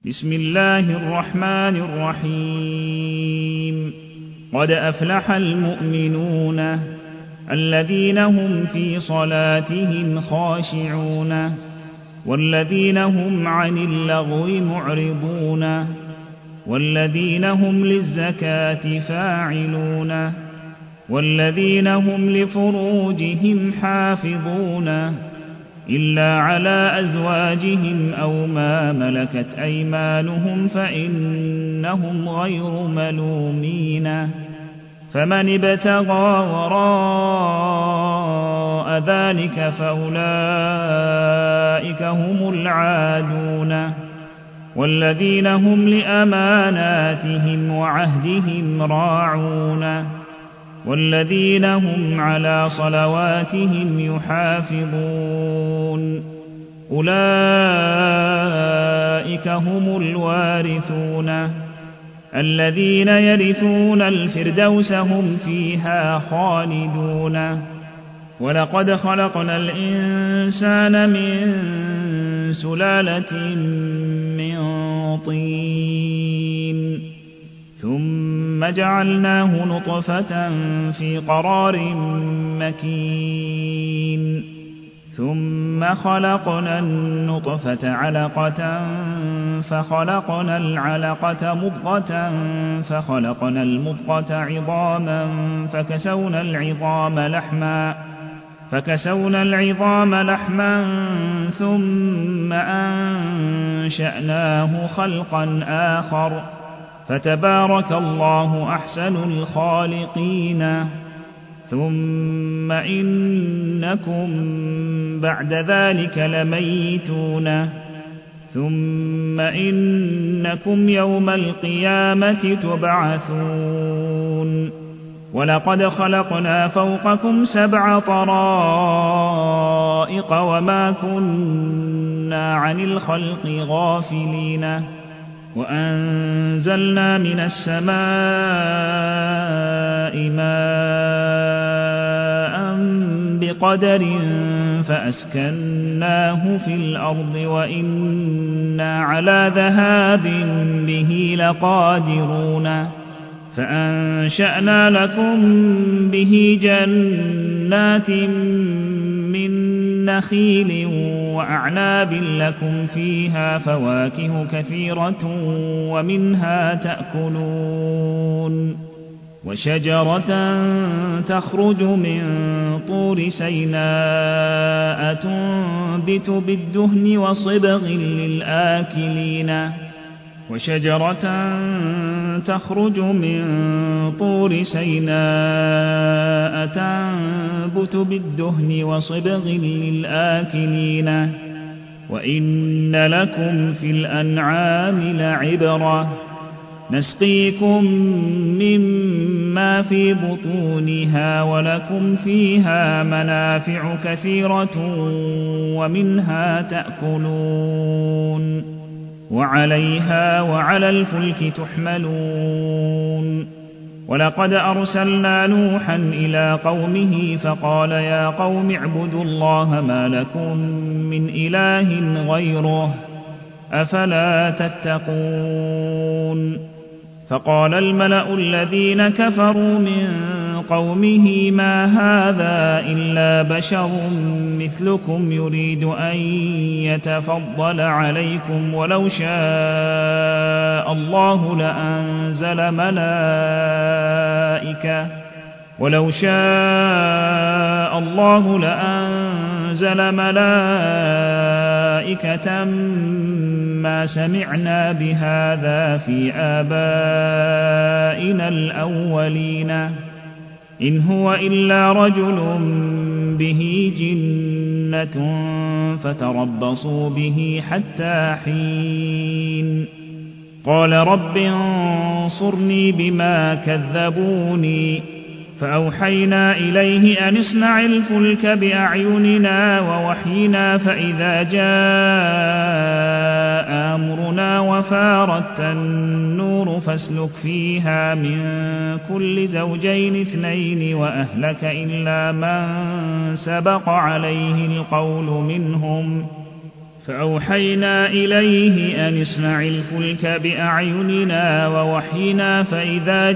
بسم الله الرحمن الرحيم قد أفلح المؤمنون الذين هم في صلاتهم خاشعون والذين هم عن اللغو معرضون والذين هم للزكاة فاعلون والذين هم لفروجهم حافظون إلا على أزواجهم أو ما ملكت أيمانهم فإنهم غير ملومين فمن ابتغى وراء ذلك فأولئك هم العادون والذين هم لأماناتهم وعهدهم راعون والذين هم على صلواتهم يحافظون أولئك هم الوارثون الذين يرثون الفردوس هم فيها خالدون ولقد خلقنا الإنسان من سلالة من طين ثم جعلناه نطفة في قرار مكين ثم خلقنا النطفة علقة فخلقنا العلقة مضغة فخلقنا المضغة عظاما فكسونا العظام لحما ثم أنشأناه خلقا آخر فتبارك الله أحسن الخالقين ثم إنكم بعد ذلك لميتون ثم إنكم يوم القيامة تبعثون ولقد خلقنا فوقكم 7 طرائق وما كنا عن الخلق غافلين وأنزلنا من السماء ماء بقدر فأسكناه في الأرض وإنا على ذهاب به لقادرون فأنشأنا لكم به جنات من نخيل وأعناب لكم فيها فواكه كثيرة ومنها تأكلون وشجرة تخرج من طور سيناء تنبت بالدهن وصبغ للآكلين وشجرة تخرج من طور سيناء تنبت بالدهن وصبغ للآكلين وإن لكم في الأنعام لعبرة نسقيكم مما في بطونها ولكم فيها منافع كثيرة ومنها تأكلون وعليها وعلى الفلك تحملون ولقد أرسلنا نوحا إلى قومه فقال يا قوم اعبدوا الله ما لكم من إله غيره أفلا تتقون فقال الملأ الذين كفروا من قومه ما هذا إلا بشر مثلكم يريد أن يتفضل عليكم ولو شاء الله لأنزل ملائكة ما سمعنا بهذا في آبائنا الأولين إن هو إلا رجل به جنة فتربصوا به حتى حين قال رب انصرني بما كذبوني فأوحينا إليه أن اصنع الفلك بأعيننا ووحينا فإذا جاء أمرنا وفارت النور فاسلك فيها من كل زوجين 2 وأهلك إلا من سبق عليه القول منهم فأوحينا إليه أن اصنع الفلك بأعيننا ووحينا فإذا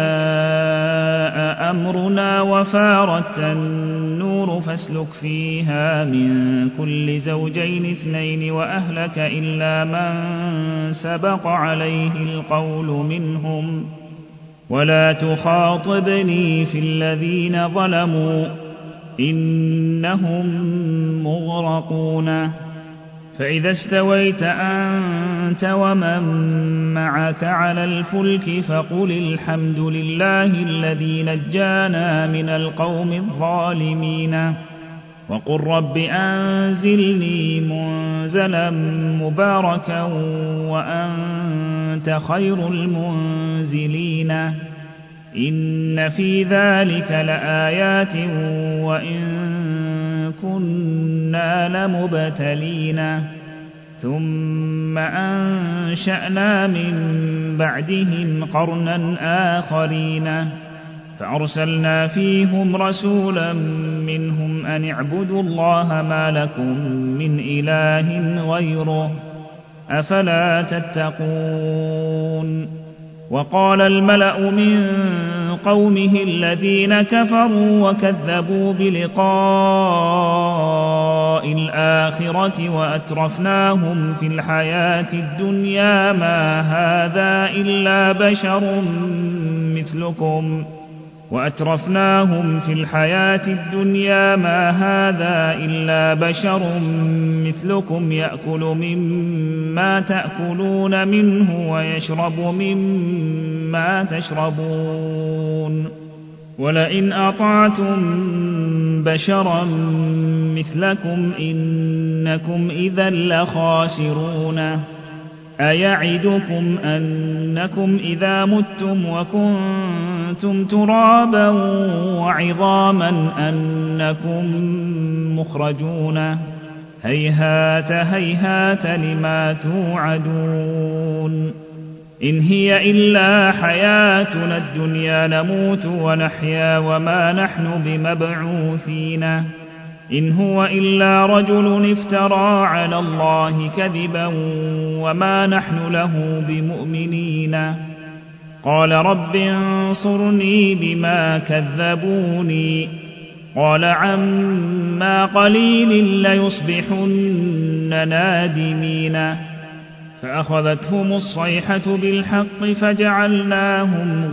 جاء أمرنا وفارت النور فاسلك فيها من كل زوجين اثنين وأهلك إلا من سبق عليه القول منهم ولا تخاطبني في الذين ظلموا إنهم مغرقون فإذا استويت أنت ومن معك على الفلك فقل الحمد لله الذي نجانا من القوم الظالمين وقل رب أنزلني منزلا مباركا وأنت خير المنزلين إن في ذلك لآيات وإن كنا لمبتلين ثم أنشأنا من بعدهم قرنا آخرين فأرسلنا فيهم رسولا منهم أن اعبدوا الله ما لكم من إله غيره أفلا تتقون وقال الملأ من قومه الذين كفروا وكذبوا بلقاء الآخرة وأترفناهم في الحياة الدنيا ما هذا إلا بشر مثلكم يأكل مما تأكلون منه ويشرب مما تشربون ولئن أطعتم بشرا مثلكم إنكم إذا لخاسرون أيعدكم أنكم إذا متم وكنتم ترابا وعظاما أنكم مخرجون هيهات هيهات لما توعدون إن هي إلا حياتنا الدنيا نموت ونحيا وما نحن بمبعوثين إن هو إلا رجل افترى على الله كذبا وما نحن له بمؤمنين قال رب انصرني بما كذبوني قال عما قليل ليصبحن نادمين فأخذتهم الصيحة بالحق فجعلناهم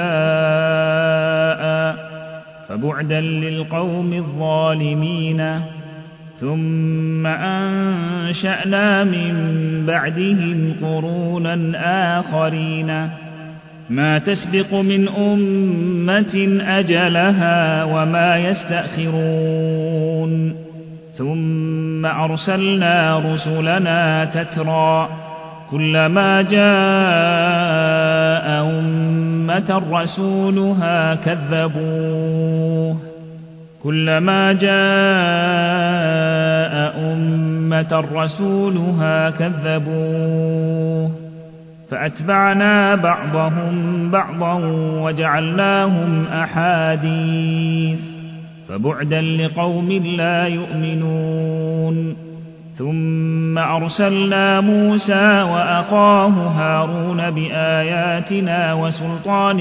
غثاء فبعدا للقوم الظالمين ثم أنشأنا من بعدهم قرونا آخرين ما تسبق من أمة أجلها وما يستأخرون ثم أرسلنا رسلنا تترى كلما جاء أمة رسولها كذبوه فأتبعنا بعضهم بعضا وجعلناهم أحاديث فبعدا لقوم لا يؤمنون ثم أرسلنا موسى وأخاه هارون بآياتنا وسلطان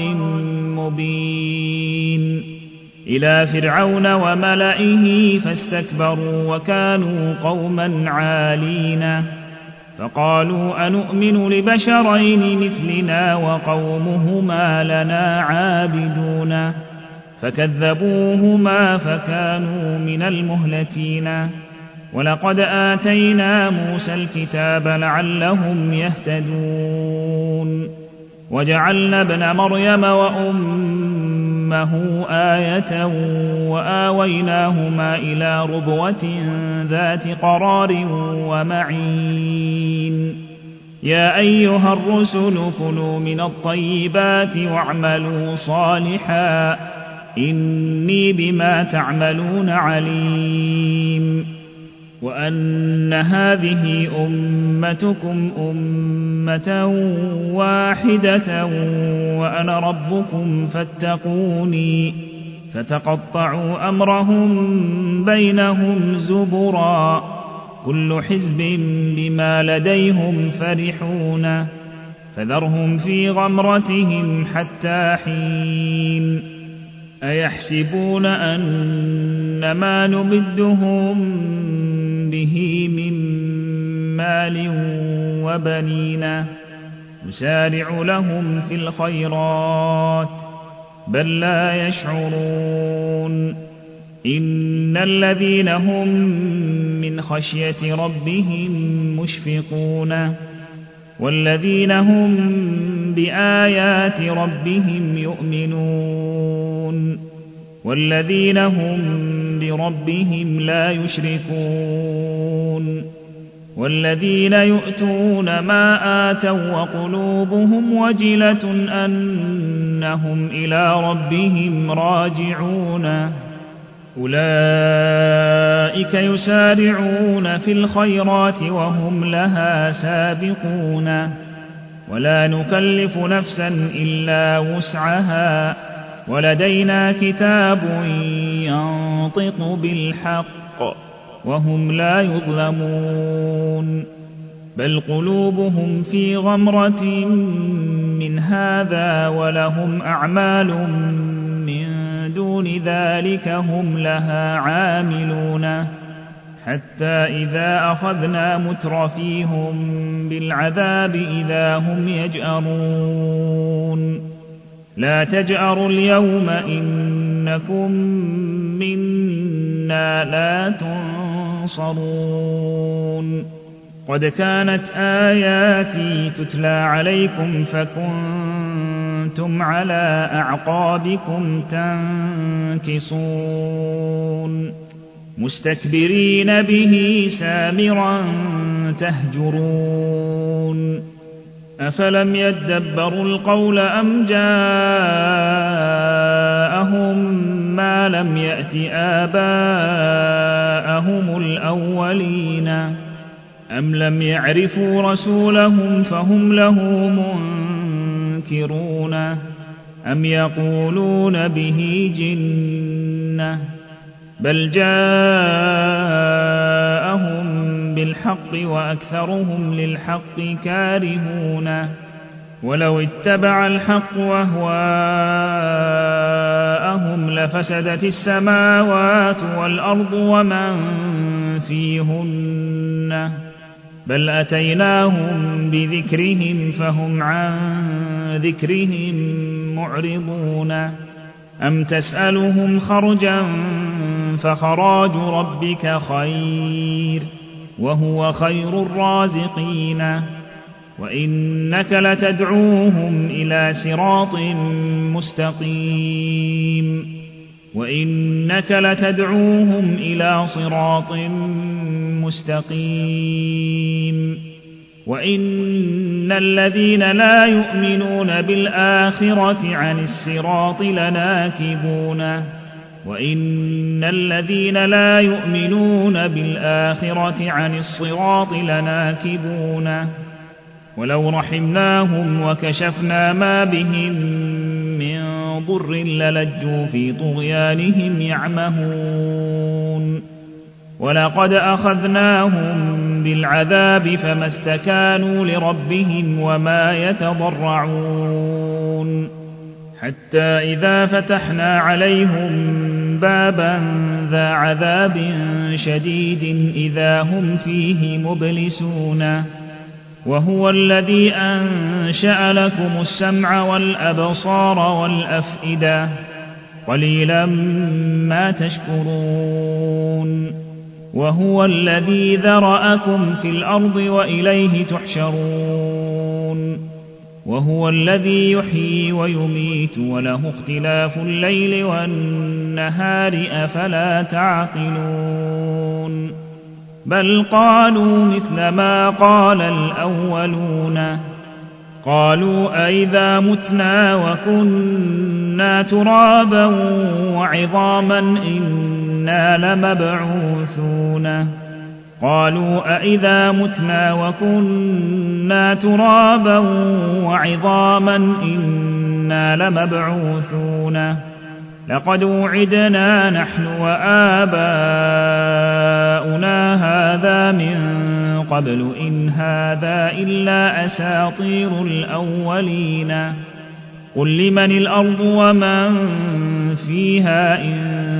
مبين إلى فرعون وملئه فاستكبروا وكانوا قوما عالين فقالوا أنؤمن لبشرين مثلنا وقومهما لنا عابدون فكذبوهما فكانوا من المهلكين ولقد آتينا موسى الكتاب لعلهم يهتدون وجعلنا ابن مريم وأمه آية وآويناهما إلى ربوة ذات قرار ومعين يا أيها الرسل كلوا من الطيبات واعملوا صالحا إني بما تعملون عليم وأن هذه أمتكم أمة واحدة وأنا ربكم فاتقوني فتقطعوا أمرهم بينهم زبرا كل حزب بما لديهم فرحون فذرهم في غمرتهم حتى حين أيحسبون أن ما نمدهم به من مال وبنين نسارع لهم في الخيرات بل لا يشعرون إن الذين هم من خشية ربهم مشفقون والذين هم بآيات ربهم يؤمنون والذين هم بربهم لا يشركون والذين يؤتون ما آتوا وقلوبهم وجلة أنهم إلى ربهم راجعون أولئك يسارعون في الخيرات وهم لها سابقون ولا نكلف نفسا إلا وسعها ولدينا كتاب ينطق بالحق وهم لا يظلمون بل قلوبهم في غمرة من هذا ولهم أعمال من دون ذلك هم لها عاملون حتى إذا أخذنا مترفيهم بالعذاب إذا هم يجأرون لا تجأروا اليوم إنكم منا لا تنصرون قد كانت آياتي تتلى عليكم فكنتم على أعقابكم تنكصون مستكبرين به سامرا تهجرون أفلم يدبروا القول أم جاءهم ما لم يأت آباءهم الأولين أم لم يعرفوا رسولهم فهم له منكرون أم يقولون به جنة بل جاءهم بالحق وأكثرهم للحق كارهون ولو اتبع الحق أهواءهم لفسدت السماوات والأرض ومن فيهن بل أتيناهم بذكرهم فهم عن ذكرهم معرضون أم تسألهم خرجا فخراج ربك خير وهو خير الرازقين وإنك لتدعوهم إلى صراط مستقيم وإنك لتدعوهم إلى صراط مستقيم وإن الذين لا يؤمنون بالآخرة عن الصراط لناكبون وإن الذين لا يؤمنون بالآخرة عن الصراط لناكبون ولو رحمناهم وكشفنا ما بهم من ضر للجوا في طغيانهم يعمهون ولقد أخذناهم بالعذاب فما استكانوا لربهم وما يتضرعون حتى إذا فتحنا عليهم بابا ذا عذاب شديد إذا هم فيه مبلسون وهو الذي أنشأ لكم السمع والأبصار والأفئدة قليلا ما تشكرون وهو الذي ذرأكم في الأرض وإليه تحشرون وهو الذي يحيي ويميت وله اختلاف الليل والنهار أفلا تعقلون بل قالوا مثل ما قال الأولون قالوا أئذا متنا وكنا ترابا وعظاما إنا لمبعوثون قالوا أئذا متنا وكنا ترابا وعظاما إنا لمبعوثون لقد وعدنا نحن وآباؤنا هذا من قبل إن هذا إلا أساطير الأولين قل لمن الأرض ومن فيها إن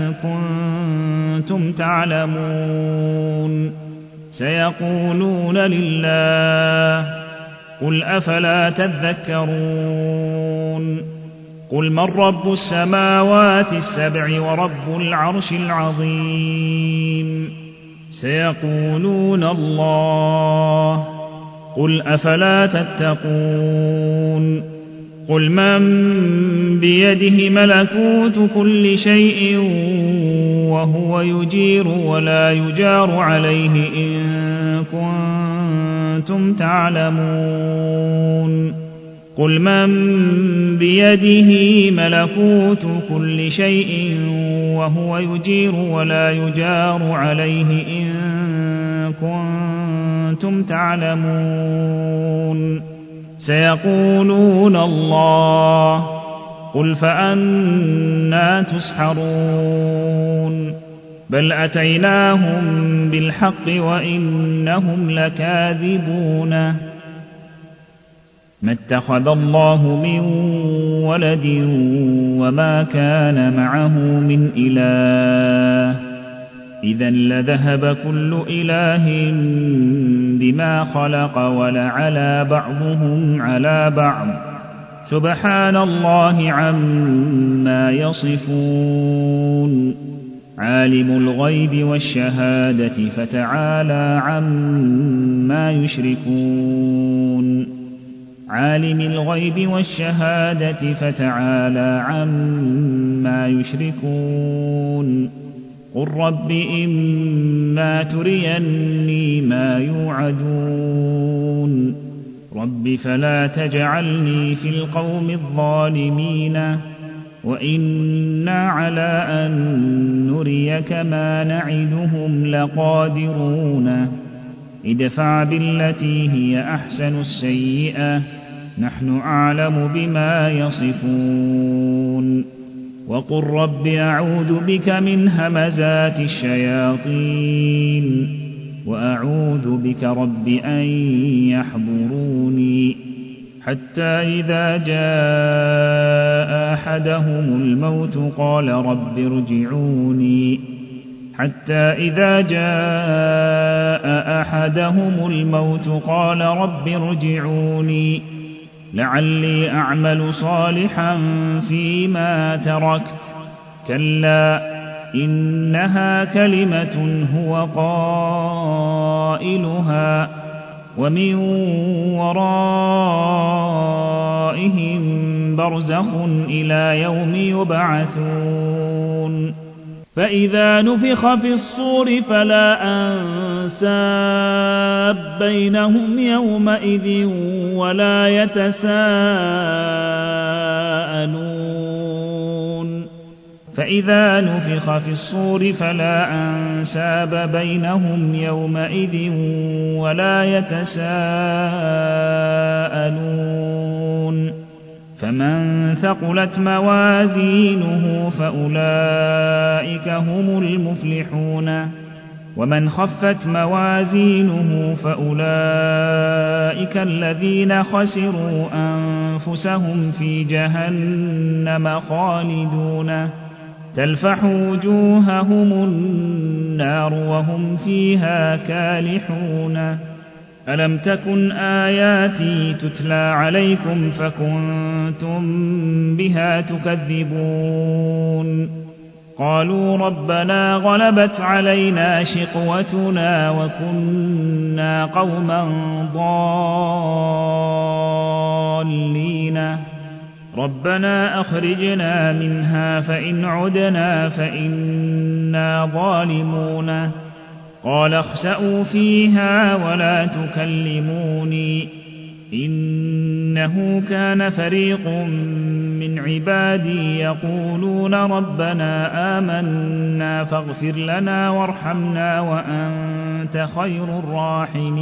كنتم تعلمون سيقولون لله قل أفلا تذكرون قل من رب السماوات السبع ورب العرش العظيم سيقولون الله قل أفلا تتقون قل من بيده ملكوت كل شيء وهو يجير ولا يجار عليه إن كنتم تعلمون قل من بيده ملكوت كل شيء وهو يجير ولا يجار عليه إن كنتم تعلمون سيقولون الله قل فأنى تسحرون بل أتيناهم بالحق وإنهم لكاذبون ما اتخذ الله من ولد وما كان معه من إله إذا لذهب كل إله بما خلق ولعلى بعضهم على بعض سبحان الله عما يصفون عالم الغيب والشهادة فتعالى عما يشركون عالم الغيب والشهادة فتعالى عما يشركون قل رب إما تريني ما يوعدون رب فلا تجعلني في القوم الظالمين وإنا على أن نريك ما نعدهم لقادرون ادفع بالتي هي أحسن السيئة نحن أعلم بما يصفون وقل رب أعوذ بك من همزات الشياطين وأعوذ بك رب أن يحضروني حتى إذا جاء أحدهم الموت قال رب ارجعوني حتى إذا جاء أحدهم الموت قال رب ارجعوني لعلي أعمل صالحا فيما تركت كلا إنها كلمة هو قائلها ومن ورائهم برزخ إلى يوم يبعثون فإذا نفخ في الصور فلا أنساب بينهم يومئذ ولا يتساءلون فإذا نفخ في الصور فلا أنساب بينهم يومئذ ولا يتساءلون فمن ثقلت موازينه فأولئك هم المفلحون ومن خفت موازينه فأولئك الذين خسروا أنفسهم في جهنم خالدون تلفح وجوههم النار وهم فيها كالحون ألم تكن آياتي تتلى عليكم فكنتم بها تكذبون قالوا ربنا غلبت علينا شقوتنا وكنا قوما ضالين ربنا أخرجنا منها فإن عدنا فإنا ظالمون قال اخسئوا فيها ولا تكلموني إنه كان فريق من عبادي يقولون ربنا آمنا فاغفر لنا وارحمنا وأنت خير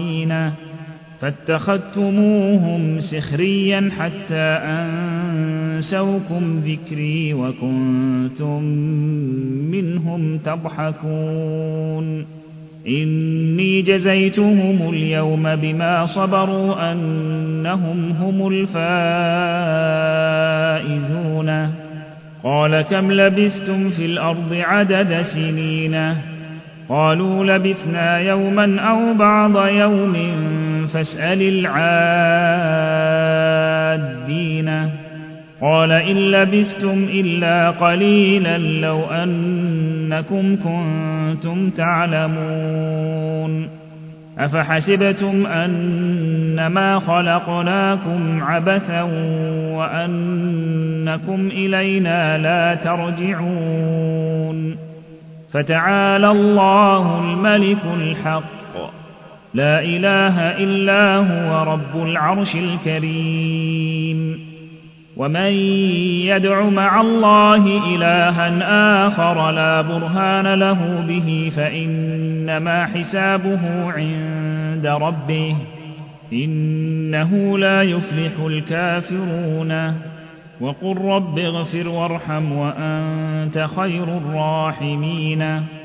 الراحمين فاتخذتموهم سخريا حتى أنسوكم ذكري وكنتم منهم تضحكون إني جزيتهم اليوم بما صبروا أنهم هم الفائزون قال كم لبثتم في الأرض عدد سنين قالوا لبثنا يوما أو بعض يوم فاسأل العادين قال إن لبثتم إلا قليلا لو أنكم كنتم تعلمون أفحسبتم أنما خلقناكم عبثا وأنكم إلينا لا ترجعون فتعالى الله الملك الحق لا إله إلا هو رب العرش الكريم ومن يدع مع الله إلها آخر لا برهان له به فإنما حسابه عند ربه إنه لا يفلح الكافرون وقل رب اغفر وارحم وأنت خير الراحمين